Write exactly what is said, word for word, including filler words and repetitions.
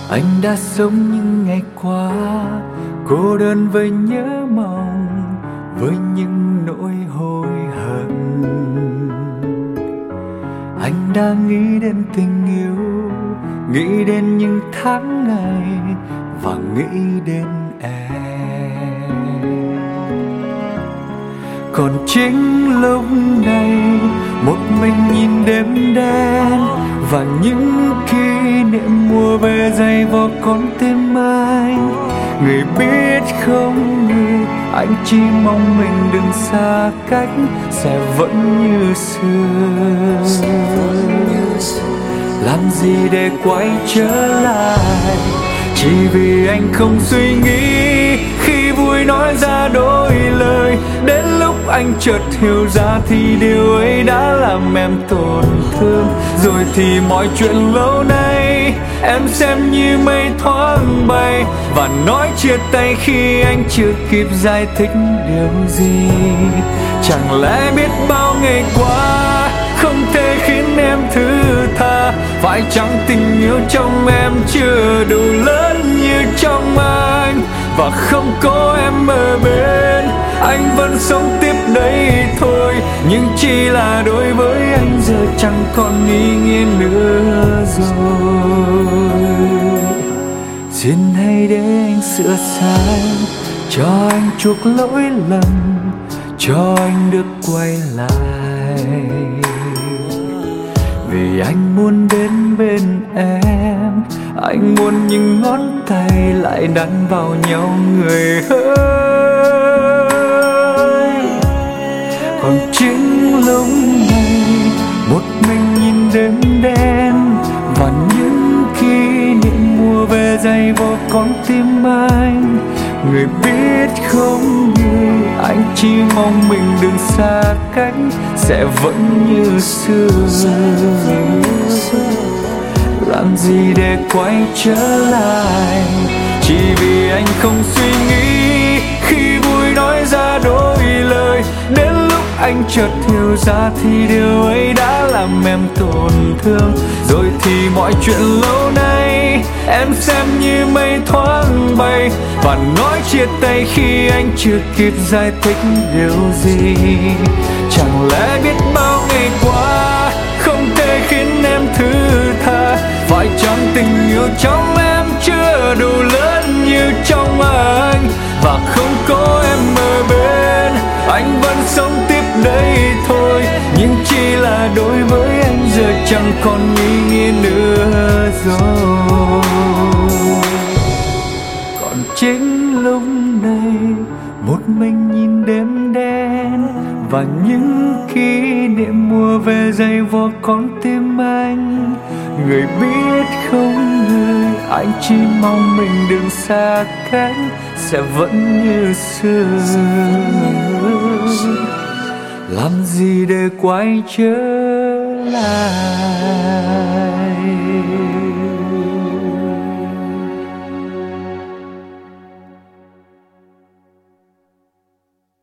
Anh đã sống những ngày qua cô đơn với nhớ mong, với những nỗi hối hận. Anh đã nghĩ đến tình yêu, nghĩ đến những tháng ngày và nghĩ đến em. Còn chính lúc này một mình nhìn đêm đen và những kỷ niệm mùa về dày vò con tim anh. Người biết không, người anh chỉ mong mình đừng xa cách, sẽ vẫn như xưa. Làm gì để quay trở lại, chỉ vì anh không suy nghĩ khi vui nói ra đôi lời. Đến lúc anh chợt hiểu ra thì điều ấy đã làm em tổn thương. Rồi thì mọi chuyện lâu nay em xem như mây thoáng bay, và nói chia tay khi anh chưa kịp giải thích điều gì. Chẳng lẽ biết bao ngày qua không thể khiến em thứ tha, phải chăng tình yêu trong em chưa đủ lớn như trong anh. Và không có em ở bên, anh vẫn sống tiếp đây thôi. Nhưng chỉ là đối với anh giờ chẳng còn ý nghĩa nữa rồi. Xin hãy để anh sửa sai, cho anh chuộc lỗi lầm, cho anh được quay lại. Vì anh muốn đến bên em, anh muốn những ngón tay lại đan vào nhau người ơi. Còn chính lúc này một mình nhìn đêm đen và những kỷ niệm mùa về dày vò con tim anh. Người biết không, người anh chỉ mong mình đừng xa cách, sẽ vẫn như xưa. Làm gì để quay trở lại, chỉ vì anh không suy nghĩ khi vui nói ra đôi lời. Đến lúc anh chợt hiểu ra thì điều ấy đã làm em tổn thương. Rồi thì mọi chuyện lâu nay em xem như mây thoáng bay, và nói chia tay khi anh chưa kịp giải thích điều gì. Chẳng lẽ biết bao ngày qua không thể khiến em thứ tha, phải chăng tình yêu trong em chưa đủ lớn như trong anh. Và không có em ở bên, anh vẫn sống tiếp đây thôi. Nhưng chỉ là đối với anh giờ chẳng còn ý nghĩa nữa rồi. Còn chính lúc này một mình nhìn đêm đen và những kỷ niệm mùa về dày vò con tim anh. Người biết không, người anh chỉ mong mình đừng xa cách, sẽ vẫn như xưa. Làm gì để quay trở lại.